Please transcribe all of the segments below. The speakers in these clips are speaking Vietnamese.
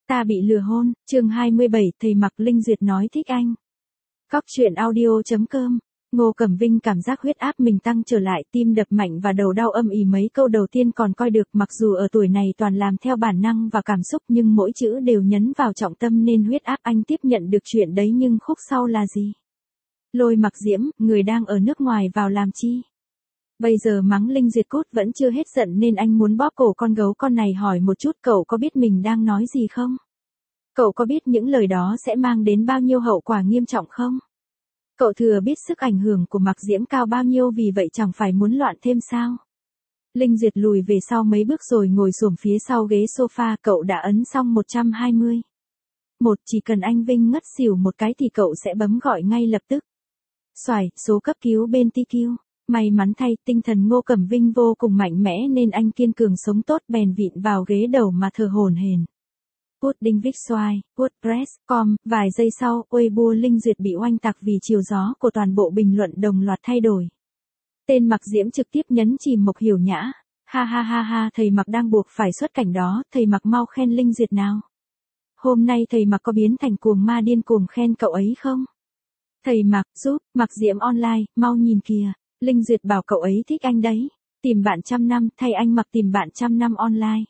Ta bị lừa hôn, chương 27, thầy Mạc Linh Duyệt nói thích anh. Cóc truyện audio.com. Ngô Cẩm Vinh cảm giác huyết áp mình tăng trở lại, tim đập mạnh và đầu đau âm ỉ, mấy câu đầu tiên còn coi được, mặc dù ở tuổi này toàn làm theo bản năng và cảm xúc nhưng mỗi chữ đều nhấn vào trọng tâm nên huyết áp anh tiếp nhận được chuyện đấy, nhưng khúc sau là gì? Lôi Mặc Diễm, người đang ở nước ngoài vào làm chi? Bây giờ mắng Linh Duyệt cút vẫn chưa hết giận nên anh muốn bóp cổ con gấu con này, hỏi một chút, cậu có biết mình đang nói gì không? Cậu có biết những lời đó sẽ mang đến bao nhiêu hậu quả nghiêm trọng không? Cậu thừa biết sức ảnh hưởng của Mặc Diễm cao bao nhiêu, vì vậy chẳng phải muốn loạn thêm sao? Linh Duyệt lùi về sau mấy bước rồi ngồi xổm phía sau ghế sofa, cậu đã ấn xong 120. Chỉ cần anh Vinh ngất xỉu một cái thì cậu sẽ bấm gọi ngay lập tức. Xoài, số cấp cứu bên TQ. May mắn thay, tinh thần Ngô Cẩm Vinh vô cùng mạnh mẽ nên anh kiên cường sống tốt, bèn vịn vào ghế đầu mà thở hổn hển. Pudding Vic Xoài, WordPress.com, vài giây sau, Weibo Linh Duyệt bị oanh tạc vì chiều gió của toàn bộ bình luận đồng loạt thay đổi. Tên Mặc Diễm trực tiếp nhấn chìm Mộc Hiểu Nhã. Ha ha ha ha, thầy Mặc đang buộc phải xuất cảnh đó, thầy Mặc mau khen Linh Duyệt nào. Hôm nay thầy Mặc có biến thành cuồng ma điên cuồng khen cậu ấy không? Thầy Mặc, giúp, Mặc Diễm online, mau nhìn kìa. Linh Duyệt bảo cậu ấy thích anh đấy. Tìm bạn trăm năm, thay anh Mặc tìm bạn trăm năm online.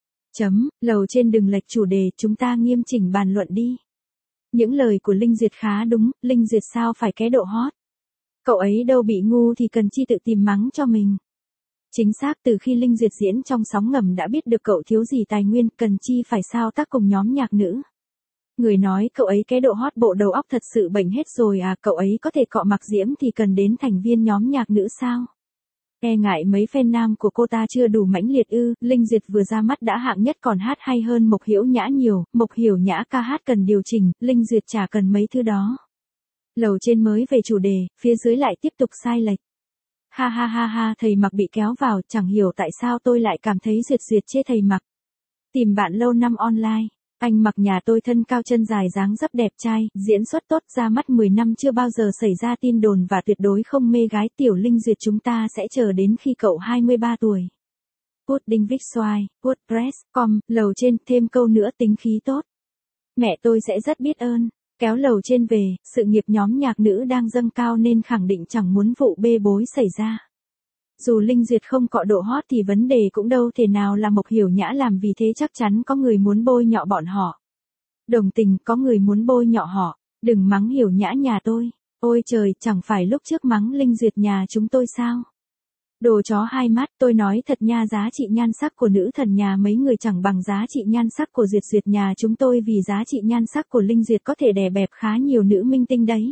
Lầu trên đừng lệch chủ đề, chúng ta nghiêm chỉnh bàn luận đi. Những lời của Linh Duyệt khá đúng, Linh Duyệt sao phải cái độ hot. Cậu ấy đâu bị ngu thì cần chi tự tìm mắng cho mình. Chính xác, từ khi Linh Duyệt diễn trong Sóng Ngầm đã biết được cậu thiếu gì tài nguyên, cần chi phải sao tác cùng nhóm nhạc nữ. Người nói cậu ấy cái độ hot, bộ đầu óc thật sự bệnh hết rồi à, cậu ấy có thể cọ Mặc Diễm thì cần đến thành viên nhóm nhạc nữ sao? E ngại mấy fan nam của cô ta chưa đủ mãnh liệt ư? Linh Duyệt vừa ra mắt đã hạng nhất còn hát hay hơn Mộc Hiểu Nhã nhiều, Mộc Hiểu Nhã ca hát cần điều chỉnh, Linh Duyệt chả cần mấy thứ đó. Lầu trên mới về chủ đề, phía dưới lại tiếp tục sai lệch. Ha ha ha ha, thầy Mặc bị kéo vào, chẳng hiểu tại sao tôi lại cảm thấy Duyệt chê thầy Mặc. Tìm bạn lâu năm online. Anh Mặc nhà tôi thân cao chân dài dáng dấp đẹp trai, diễn xuất tốt, ra mắt 10 năm chưa bao giờ xảy ra tin đồn và tuyệt đối không mê gái. Tiểu Linh Duyệt chúng ta sẽ chờ đến khi cậu 23 tuổi. Pudding Vic Xoài, WordPress.com, lầu trên, thêm câu nữa, tính khí tốt. Mẹ tôi sẽ rất biết ơn. Kéo lầu trên về, sự nghiệp nhóm nhạc nữ đang dâng cao nên khẳng định chẳng muốn vụ bê bối xảy ra. Dù Linh Duyệt không cọ độ hot thì vấn đề cũng đâu thể nào là Mộc Hiểu Nhã làm, vì thế chắc chắn có người muốn bôi nhọ bọn họ. Đồng tình, có người muốn bôi nhọ họ. Đừng mắng Hiểu Nhã nhà tôi. Ôi trời, chẳng phải lúc trước mắng Linh Duyệt nhà chúng tôi sao? Đồ chó hai mắt, tôi nói thật nha, giá trị nhan sắc của nữ thần nhà mấy người chẳng bằng giá trị nhan sắc của Duyệt nhà chúng tôi, vì giá trị nhan sắc của Linh Duyệt có thể đè bẹp khá nhiều nữ minh tinh đấy.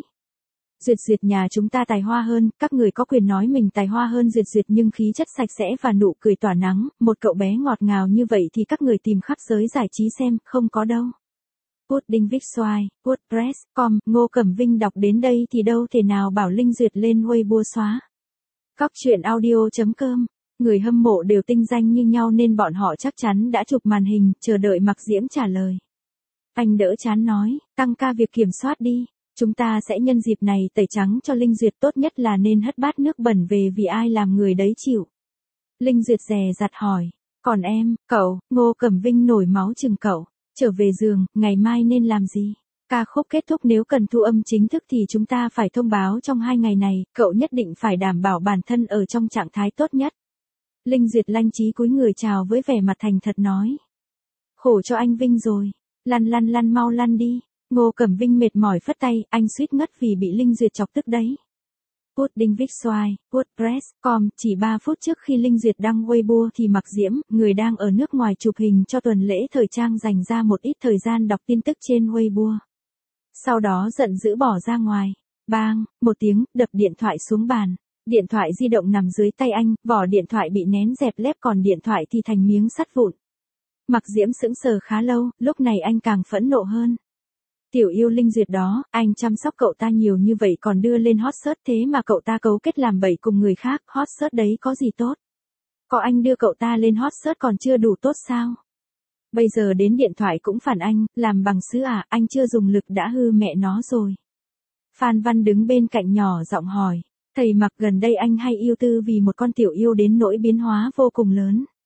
Duyệt nhà chúng ta tài hoa hơn, các người có quyền nói mình tài hoa hơn Duyệt, nhưng khí chất sạch sẽ và nụ cười tỏa nắng, một cậu bé ngọt ngào như vậy thì các người tìm khắp giới giải trí xem, không có đâu. Pudding Vic Xoài, WordPress.com, Ngô Cẩm Vinh đọc đến đây thì đâu thể nào bảo Linh Duyệt lên Weibo xóa. Cóc truyện audio.com, người hâm mộ đều tinh danh như nhau nên bọn họ chắc chắn đã chụp màn hình, chờ đợi Mặc Diễm trả lời. Anh đỡ chán nói, tăng ca việc kiểm soát đi. Chúng ta sẽ nhân dịp này tẩy trắng cho Linh Duyệt, tốt nhất là nên hất bát nước bẩn về, vì ai làm người đấy chịu. Linh Duyệt dè dặt hỏi, còn em, cậu? Ngô Cẩm Vinh nổi máu chừng cậu. Trở về giường, ngày mai nên làm gì? Ca khúc kết thúc, nếu cần thu âm chính thức thì chúng ta phải thông báo trong 2 ngày này, cậu nhất định phải đảm bảo bản thân ở trong trạng thái tốt nhất. Linh Duyệt lanh trí cúi người chào với vẻ mặt thành thật nói. Khổ cho anh Vinh rồi. Lăn mau lăn đi. Ngô Cẩm Vinh mệt mỏi phất tay, anh suýt ngất vì bị Linh Duyệt chọc tức đấy. Pudding Vic Xoài, WordPress.com, chỉ 3 phút trước khi Linh Duyệt đăng Weibo thì Mặc Diễm, người đang ở nước ngoài chụp hình cho tuần lễ thời trang, dành ra một ít thời gian đọc tin tức trên Weibo. Sau đó giận dữ bỏ ra ngoài. Bang, một tiếng, đập điện thoại xuống bàn. Điện thoại di động nằm dưới tay anh, vỏ điện thoại bị nén dẹp lép, còn điện thoại thì thành miếng sắt vụn. Mặc Diễm sững sờ khá lâu, lúc này anh càng phẫn nộ hơn. Tiểu yêu Linh Duyệt đó, anh chăm sóc cậu ta nhiều như vậy còn đưa lên hot search, thế mà cậu ta cấu kết làm bậy cùng người khác, hot search đấy có gì tốt? Có anh đưa cậu ta lên hot search còn chưa đủ tốt sao? Bây giờ đến điện thoại cũng phản anh, làm bằng sứ à, anh chưa dùng lực đã hư mẹ nó rồi. Phan Văn đứng bên cạnh nhỏ giọng hỏi, thầy Mặc gần đây anh hay yêu tư vì một con tiểu yêu đến nỗi biến hóa vô cùng lớn.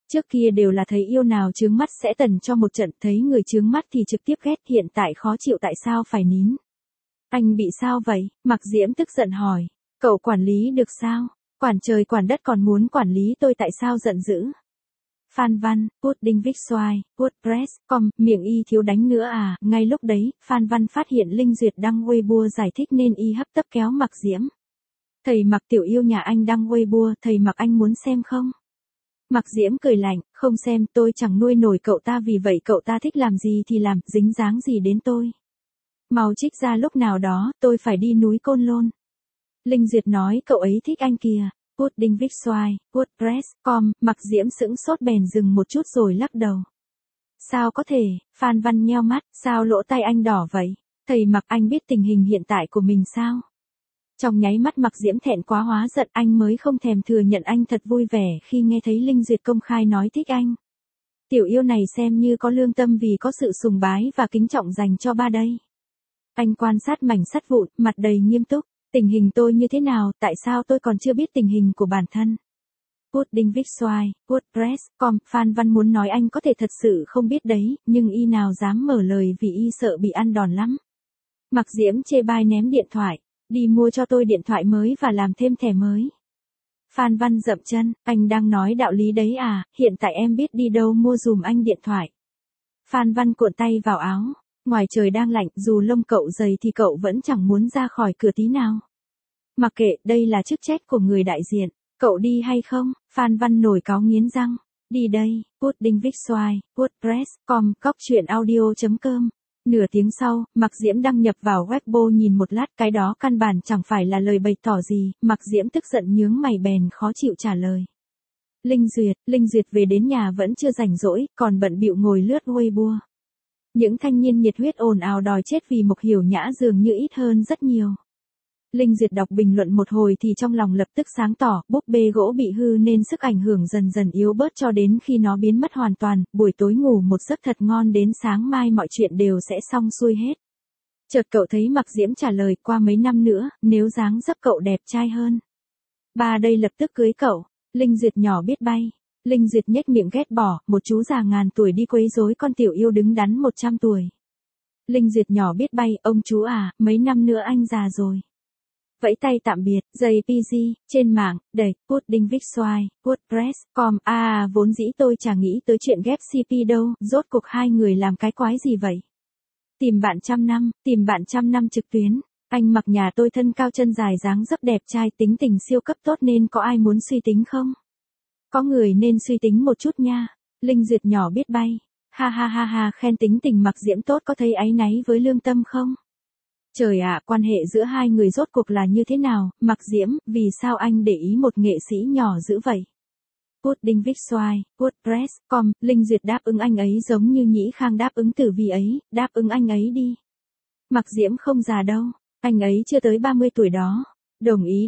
Trước kia đều là thấy yêu nào chướng mắt sẽ tần cho một trận, thấy người chướng mắt thì trực tiếp ghét, hiện tại khó chịu tại sao phải nín. Anh bị sao vậy? Mặc Diễm tức giận hỏi. Cậu quản lý được sao? Quản trời quản đất còn muốn quản lý tôi tại sao giận dữ? Phan Văn, Pudding Vixoai, WordPress.com, miệng y thiếu đánh nữa à? Ngay lúc đấy, Phan Văn phát hiện Linh Duyệt đăng Weibo giải thích nên y hấp tấp kéo Mặc Diễm. Thầy Mặc tiểu yêu nhà anh đăng Weibo, thầy Mặc anh muốn xem không? Mặc Diễm cười lạnh, không xem, tôi chẳng nuôi nổi cậu ta, vì vậy cậu ta thích làm gì thì làm, dính dáng gì đến tôi. Mau trích ra, lúc nào đó, tôi phải đi núi Côn Lôn. Linh Duyệt nói cậu ấy thích anh kìa. Pudding Vixoai, WordPress.com, Mặc Diễm sững sốt bèn dừng một chút rồi lắc đầu. Sao có thể? Phan Văn nheo mắt, sao lỗ tai anh đỏ vậy? Thầy Mặc, anh biết tình hình hiện tại của mình sao? Trong nháy mắt Mặc Diễm thẹn quá hóa giận, anh mới không thèm thừa nhận anh thật vui vẻ khi nghe thấy Linh Duyệt công khai nói thích anh. Tiểu yêu này xem như có lương tâm vì có sự sùng bái và kính trọng dành cho ba đây. Anh quan sát mảnh sắt vụn, mặt đầy nghiêm túc. Tình hình tôi như thế nào, tại sao tôi còn chưa biết tình hình của bản thân? Pudding Vixoai, WordPress.com, Phan Văn muốn nói anh có thể thật sự không biết đấy, nhưng y nào dám mở lời vì y sợ bị ăn đòn lắm. Mặc Diễm chê bai ném điện thoại, đi mua cho tôi điện thoại mới và làm thêm thẻ mới. Phan Văn dậm chân, anh đang nói đạo lý đấy à, hiện tại em biết đi đâu mua dùm anh điện thoại. Phan Văn cuộn tay vào áo. Ngoài trời đang lạnh, dù lông cậu dày thì cậu vẫn chẳng muốn ra khỏi cửa tí nào. Mặc kệ, đây là chức trách của người đại diện. Cậu đi hay không? Phan Văn nổi cáu nghiến răng. Đi đây. Pudding Vixoai, WordPress.com, coctruyện.audio.com. Nửa tiếng sau, Mặc Diễm đăng nhập vào Weibo nhìn một lát, cái đó căn bản chẳng phải là lời bày tỏ gì. Mặc Diễm tức giận nhướng mày bèn khó chịu trả lời. Linh Duyệt về đến nhà vẫn chưa rảnh rỗi, còn bận bịu ngồi lướt Weibo. Những thanh niên nhiệt huyết ồn ào đòi chết vì Mộc Hiểu Nhã dường như ít hơn rất nhiều. Linh Duyệt đọc bình luận một hồi thì trong lòng lập tức sáng tỏ, búp bê gỗ bị hư nên sức ảnh hưởng dần dần yếu bớt cho đến khi nó biến mất hoàn toàn, buổi tối ngủ một giấc thật ngon đến sáng mai mọi chuyện đều sẽ xong xuôi hết. Chợt cậu thấy Mặc Diễm trả lời, qua mấy năm nữa, nếu dáng dấp cậu đẹp trai hơn, ba đây lập tức cưới cậu. Linh Duyệt nhỏ biết bay. Linh Duyệt nhếch miệng ghét bỏ, một chú già ngàn tuổi đi quấy rối con tiểu yêu đứng đắn 100 tuổi. Linh Duyệt nhỏ biết bay, ông chú à, mấy năm nữa anh già rồi. Vẫy tay tạm biệt, JPG, trên mạng, đẩy, Pudding Vixoai, WordPress.com, vốn dĩ tôi chả nghĩ tới chuyện ghép CP đâu, rốt cuộc hai người làm cái quái gì vậy? Tìm bạn trăm năm trực tuyến. Anh Mặc nhà tôi thân cao chân dài dáng dấp đẹp trai, tính tình siêu cấp tốt nên có ai muốn suy tính không? Có người nên suy tính một chút nha. Linh Duyệt nhỏ biết bay. Ha ha ha ha, khen tính tình Mặc Diễm tốt, có thấy áy náy với lương tâm không? Trời ạ, quan hệ giữa hai người rốt cuộc là như thế nào? Mặc Diễm, vì sao anh để ý một nghệ sĩ nhỏ dữ vậy? Pudding Vixoai, WordPress.com, Linh Duyệt đáp ứng anh ấy giống như Nhĩ Khang đáp ứng Tử Vi ấy, đáp ứng anh ấy đi. Mặc Diễm không già đâu, anh ấy chưa tới 30 tuổi đó. Đồng ý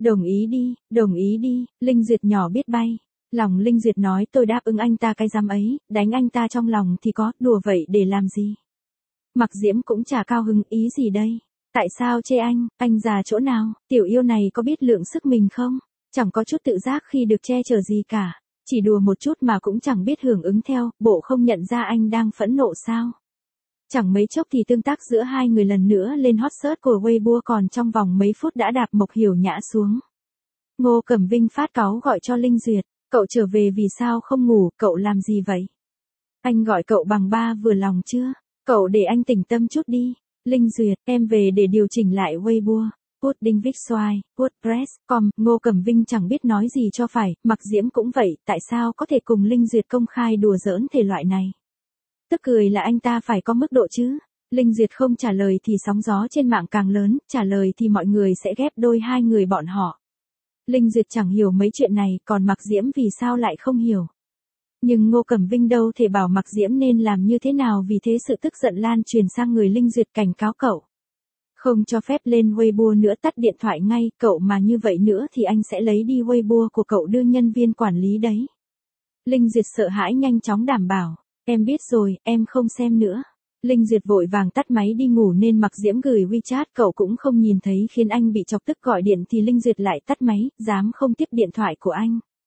đi, Linh Duyệt nhỏ biết bay. Lòng Linh Duyệt nói, tôi đáp ứng anh ta cái dám ấy, đánh anh ta trong lòng thì có, đùa vậy để làm gì? Mặc Diễm cũng chả cao hứng, ý gì đây? Tại sao chê anh già chỗ nào? Tiểu yêu này có biết lượng sức mình không? Chẳng có chút tự giác khi được che chở gì cả. Chỉ đùa một chút mà cũng chẳng biết hưởng ứng theo, bộ không nhận ra anh đang phẫn nộ sao? Chẳng mấy chốc thì tương tác giữa hai người lần nữa lên hot search của Weibo, còn trong vòng mấy phút đã đạp Mộc Hiểu Nhã xuống. Ngô Cẩm Vinh phát cáu gọi cho Linh Duyệt, cậu trở về vì sao không ngủ, cậu làm gì vậy? Anh gọi cậu bằng ba vừa lòng chưa? Cậu để anh tỉnh tâm chút đi. Linh Duyệt, em về để điều chỉnh lại Weibo. Pudding Vixoai, WordPress.com, Ngô Cẩm Vinh chẳng biết nói gì cho phải, Mặc Diễm cũng vậy, tại sao có thể cùng Linh Duyệt công khai đùa giỡn thể loại này? Tức cười là anh ta phải có mức độ chứ. Linh Duyệt không trả lời thì sóng gió trên mạng càng lớn, trả lời thì mọi người sẽ ghép đôi hai người bọn họ. Linh Duyệt chẳng hiểu mấy chuyện này, còn Mặc Diễm vì sao lại không hiểu. Nhưng Ngô Cẩm Vinh đâu thể bảo Mặc Diễm nên làm như thế nào, vì thế sự tức giận lan truyền sang người Linh Duyệt, cảnh cáo cậu. Không cho phép lên Weibo nữa, tắt điện thoại ngay, cậu mà như vậy nữa thì anh sẽ lấy đi Weibo của cậu đưa nhân viên quản lý đấy. Linh Duyệt sợ hãi nhanh chóng đảm bảo, em biết rồi, em không xem nữa. Linh Duyệt vội vàng tắt máy đi ngủ nên Mặc Diễm gửi WeChat cậu cũng không nhìn thấy, khiến anh bị chọc tức, gọi điện thì Linh Duyệt lại tắt máy, dám không tiếp điện thoại của anh.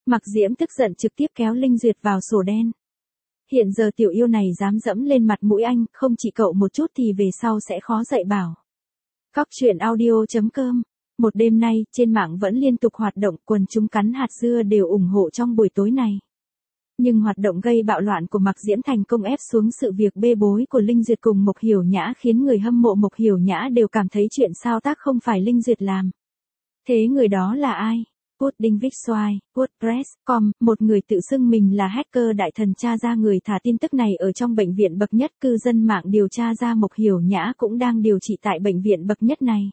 Mạc Diễm tức giận trực tiếp kéo Linh Duyệt vào sổ đen. Hiện giờ tiểu yêu này dám dẫm lên mặt mũi anh, không chỉ cậu một chút thì về sau sẽ khó dạy bảo. Cóc truyện audio.com. Một đêm nay, trên mạng vẫn liên tục hoạt động, quần chúng cắn hạt dưa đều ủng hộ trong buổi tối này. Nhưng hoạt động gây bạo loạn của Mạc Diễm thành công ép xuống sự việc bê bối của Linh Duyệt cùng Mộc Hiểu Nhã khiến người hâm mộ Mộc Hiểu Nhã đều cảm thấy chuyện sao tác không phải Linh Duyệt làm. Thế người đó là ai? Pudding Vixoai, WordPress.com, một người tự xưng mình là hacker đại thần tra ra người thả tin tức này ở trong bệnh viện bậc nhất, cư dân mạng điều tra ra Mộc Hiểu Nhã cũng đang điều trị tại bệnh viện bậc nhất này.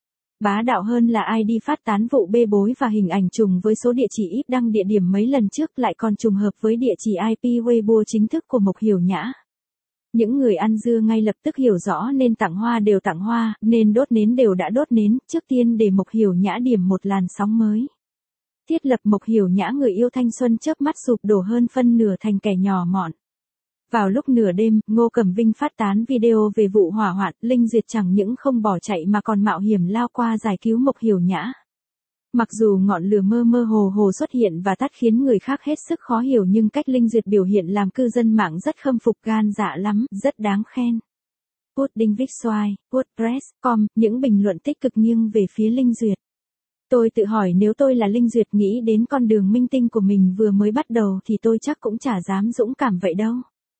Bá đạo hơn là ai đi phát tán vụ bê bối và hình ảnh trùng với số địa chỉ ít đăng địa điểm mấy lần trước lại còn trùng hợp với địa chỉ IP Weibo chính thức của Mộc Hiểu Nhã. Những người ăn dưa ngay lập tức hiểu rõ nên tặng hoa đều tặng hoa, nên đốt nến đều đã đốt nến, trước tiên để Mộc Hiểu Nhã điểm một làn sóng mới. Thiết lập Mộc Hiểu Nhã người yêu thanh xuân chớp mắt sụp đổ hơn phân nửa thành kẻ nhỏ mọn. Vào lúc nửa đêm, Ngô Cẩm Vinh phát tán video về vụ hỏa hoạn, Linh Duyệt chẳng những không bỏ chạy mà còn mạo hiểm lao qua giải cứu Mộc Hiểu Nhã. Mặc dù ngọn lửa mơ mơ hồ hồ xuất hiện và tắt khiến người khác hết sức khó hiểu nhưng cách Linh Duyệt biểu hiện làm cư dân mạng rất khâm phục, gan dạ lắm, rất đáng khen. Pudding Vixoai, WordPress.com, những bình luận tích cực nghiêng về phía Linh Duyệt. Tôi tự hỏi nếu tôi là Linh Duyệt nghĩ đến con đường minh tinh của mình vừa mới bắt đầu thì tôi chắc cũng chả dám dũng cảm vậy đâu.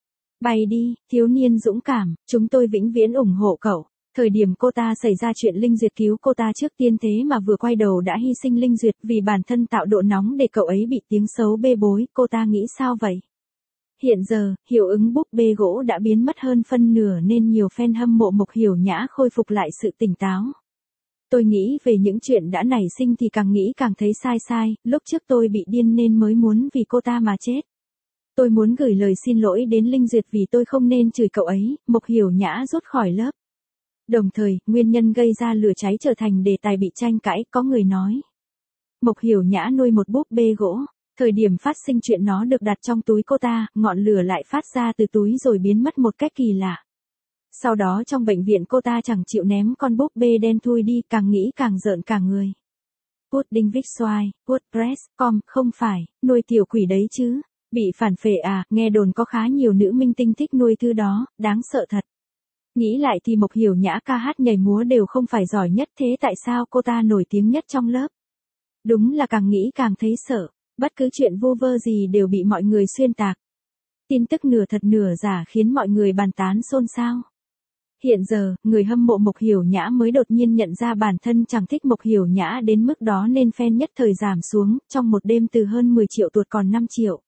Bay đi, thiếu niên dũng cảm, chúng tôi vĩnh viễn ủng hộ cậu. Thời điểm cô ta xảy ra chuyện Linh Duyệt cứu cô ta trước tiên thế mà vừa quay đầu đã hy sinh Linh Duyệt vì bản thân tạo độ nóng để cậu ấy bị tiếng xấu bê bối, cô ta nghĩ sao vậy? Hiện giờ, hiệu ứng búp bê gỗ đã biến mất hơn phân nửa nên nhiều fan hâm mộ Mộc Hiểu Nhã khôi phục lại sự tỉnh táo. Tôi nghĩ về những chuyện đã nảy sinh thì càng nghĩ càng thấy sai, lúc trước tôi bị điên nên mới muốn vì cô ta mà chết. Tôi muốn gửi lời xin lỗi đến Linh Duyệt vì tôi không nên chửi cậu ấy, Mộc Hiểu Nhã rút khỏi lớp. Đồng thời, nguyên nhân gây ra lửa cháy trở thành đề tài bị tranh cãi, có người nói. Mộc Hiểu Nhã nuôi một búp bê gỗ, thời điểm phát sinh chuyện nó được đặt trong túi cô ta, ngọn lửa lại phát ra từ túi rồi biến mất một cách kỳ lạ. Sau đó trong bệnh viện cô ta chẳng chịu ném con búp bê đen thui đi, càng nghĩ càng rợn cả người. Pudding Vixoai, WordPress.com, không phải, nuôi tiểu quỷ đấy chứ. Bị phản phệ à, nghe đồn có khá nhiều nữ minh tinh thích nuôi thứ đó, đáng sợ thật. Nghĩ lại thì Mộc Hiểu Nhã ca hát nhảy múa đều không phải giỏi nhất, thế tại sao cô ta nổi tiếng nhất trong lớp? Đúng là càng nghĩ càng thấy sợ, bất cứ chuyện vu vơ gì đều bị mọi người xuyên tạc. Tin tức nửa thật nửa giả khiến mọi người bàn tán xôn xao. Hiện giờ, người hâm mộ Mộc Hiểu Nhã mới đột nhiên nhận ra bản thân chẳng thích Mộc Hiểu Nhã đến mức đó nên fan nhất thời giảm xuống, trong một đêm từ hơn 10 triệu tuột còn 5 triệu.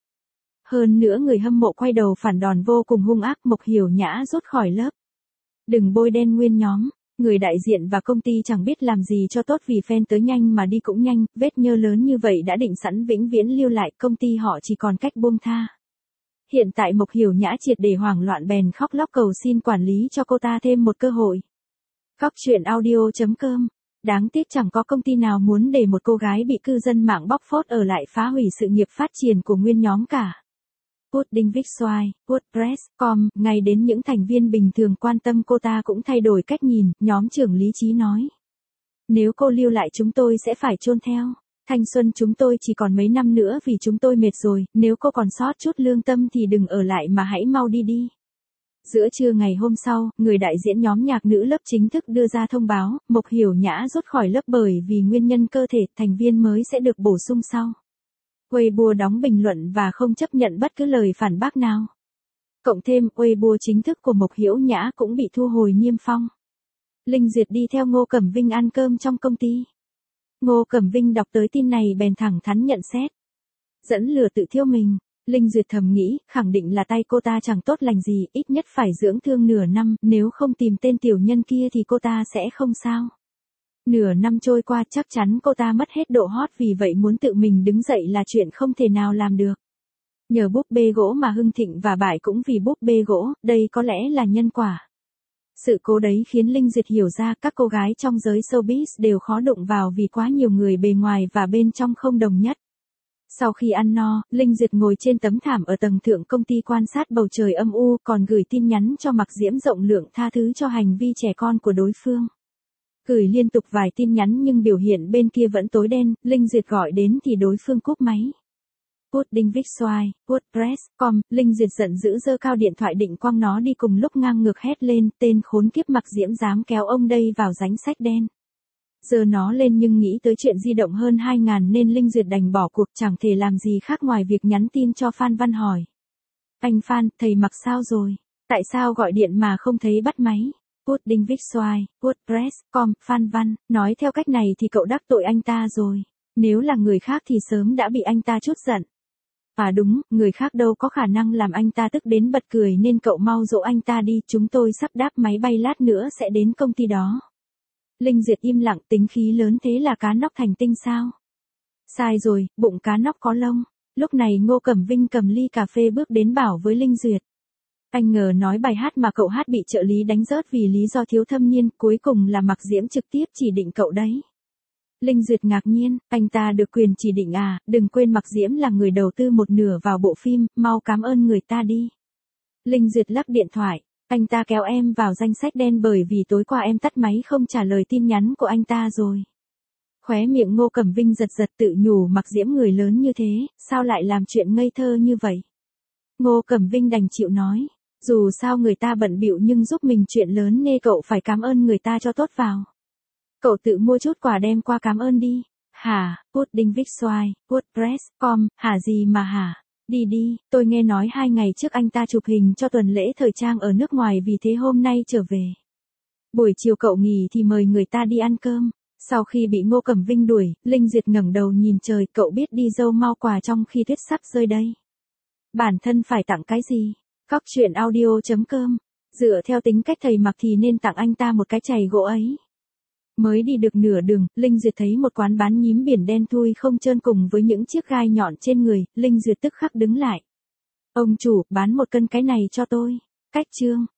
Hơn nữa người hâm mộ quay đầu phản đòn vô cùng hung ác, Mộc Hiểu Nhã rút khỏi lớp. Đừng bôi đen nguyên nhóm, người đại diện và công ty chẳng biết làm gì cho tốt vì fan tới nhanh mà đi cũng nhanh, vết nhơ lớn như vậy đã định sẵn vĩnh viễn lưu lại, công ty họ chỉ còn cách buông tha. Hiện tại Mộc Hiểu Nhã triệt để hoảng loạn bèn khóc lóc cầu xin quản lý cho cô ta thêm một cơ hội. Cóc truyện audio.com. Đáng tiếc chẳng có công ty nào muốn để một cô gái bị cư dân mạng bóc phốt ở lại phá hủy sự nghiệp phát triển của nguyên nhóm cả. Pudding Vixoai, WordPress.com, ngay đến những thành viên bình thường quan tâm cô ta cũng thay đổi cách nhìn, nhóm trưởng lý trí nói. Nếu cô lưu lại chúng tôi sẽ phải chôn theo. Thanh xuân chúng tôi chỉ còn mấy năm nữa vì chúng tôi mệt rồi, nếu cô còn sót chút lương tâm thì đừng ở lại mà hãy mau đi đi. Giữa trưa ngày hôm sau, người đại diễn nhóm nhạc nữ lớp chính thức đưa ra thông báo, Mộc Hiểu Nhã rút khỏi lớp bởi vì nguyên nhân cơ thể, thành viên mới sẽ được bổ sung sau. Weibo đóng bình luận và không chấp nhận bất cứ lời phản bác nào. Cộng thêm, Weibo chính thức của Mộc Hiểu Nhã cũng bị thu hồi niêm phong. Linh Duyệt đi theo Ngô Cẩm Vinh ăn cơm trong công ty. Ngô Cẩm Vinh đọc tới tin này bèn thẳng thắn nhận xét. Dẫn lừa tự thiêu mình, Linh Duyệt thầm nghĩ, khẳng định là tay cô ta chẳng tốt lành gì, ít nhất phải dưỡng thương nửa năm, nếu không tìm tên tiểu nhân kia thì cô ta sẽ không sao. Nửa năm trôi qua chắc chắn cô ta mất hết độ hot vì vậy muốn tự mình đứng dậy là chuyện không thể nào làm được. Nhờ búp bê gỗ mà hưng thịnh và bại cũng vì búp bê gỗ, đây có lẽ là nhân quả. Sự cố đấy khiến Linh Duyệt hiểu ra các cô gái trong giới showbiz đều khó đụng vào vì quá nhiều người bề ngoài và bên trong không đồng nhất. Sau khi ăn no, Linh Duyệt ngồi trên tấm thảm ở tầng thượng công ty quan sát bầu trời âm u còn gửi tin nhắn cho Mạc Diễm rộng lượng tha thứ cho hành vi trẻ con của đối phương. Gửi liên tục vài tin nhắn nhưng biểu hiện bên kia vẫn tối đen, Linh Duyệt gọi đến thì đối phương cúp máy. Pudding Vic Xoài, WordPress.com, Linh Duyệt giận dữ giơ cao điện thoại định quăng nó đi cùng lúc ngang ngược hét lên, tên khốn kiếp Mặc Diễm dám kéo ông đây vào danh sách đen. Giơ nó lên nhưng nghĩ tới chuyện di động hơn 2.000 nên Linh Duyệt đành bỏ cuộc, chẳng thể làm gì khác ngoài việc nhắn tin cho Phan Văn hỏi. Anh Phan, thầy Mặc sao rồi? Tại sao gọi điện mà không thấy bắt máy? Pudding Vic Xoài, WordPress.com, Phan Văn, nói theo cách này thì cậu đắc tội anh ta rồi. Nếu là người khác thì sớm đã bị anh ta trút giận. À đúng, người khác đâu có khả năng làm anh ta tức đến bật cười nên cậu mau dỗ anh ta đi, chúng tôi sắp đáp máy bay lát nữa sẽ đến công ty đó. Linh Duyệt im lặng, tính khí lớn thế là cá nóc thành tinh sao? Sai rồi, bụng cá nóc có lông. Lúc này Ngô Cẩm Vinh cầm ly cà phê bước đến bảo với Linh Duyệt. Anh ngờ nói bài hát mà cậu hát bị trợ lý đánh rớt vì lý do thiếu thâm niên, cuối cùng là Mặc Diễm trực tiếp chỉ định cậu đấy. Linh Duyệt ngạc nhiên, anh ta được quyền chỉ định à, đừng quên Mặc Diễm là người đầu tư một nửa vào bộ phim, mau cảm ơn người ta đi. Linh Duyệt lắc điện thoại, anh ta kéo em vào danh sách đen bởi vì tối qua em tắt máy không trả lời tin nhắn của anh ta rồi. Khóe miệng Ngô Cẩm Vinh giật giật tự nhủ Mặc Diễm người lớn như thế, sao lại làm chuyện ngây thơ như vậy. Ngô Cẩm Vinh đành chịu nói, dù sao người ta bận bịu nhưng giúp mình chuyện lớn nên cậu phải cảm ơn người ta cho tốt vào. Cậu tự mua chút quà đem qua cảm ơn đi. Hả, Pudding Vic Xoài, WordPress.com, hả gì mà hả? Đi đi, tôi nghe nói 2 ngày trước anh ta chụp hình cho tuần lễ thời trang ở nước ngoài vì thế hôm nay trở về. Buổi chiều cậu nghỉ thì mời người ta đi ăn cơm. Sau khi bị Ngô Cẩm Vinh đuổi, Linh Duyệt ngẩng đầu nhìn trời, cậu biết đi dâu mau quà trong khi tuyết sắp rơi đây. Bản thân phải tặng cái gì? Cóc truyện audio.com. Dựa theo tính cách thầy Mặc thì nên tặng anh ta một cái chày gỗ ấy. Mới đi được nửa đường, Linh Duyệt thấy một quán bán nhím biển đen thui không trơn cùng với những chiếc gai nhọn trên người, Linh Duyệt tức khắc đứng lại. Ông chủ, bán 1 cân cái này cho tôi. Cách chương.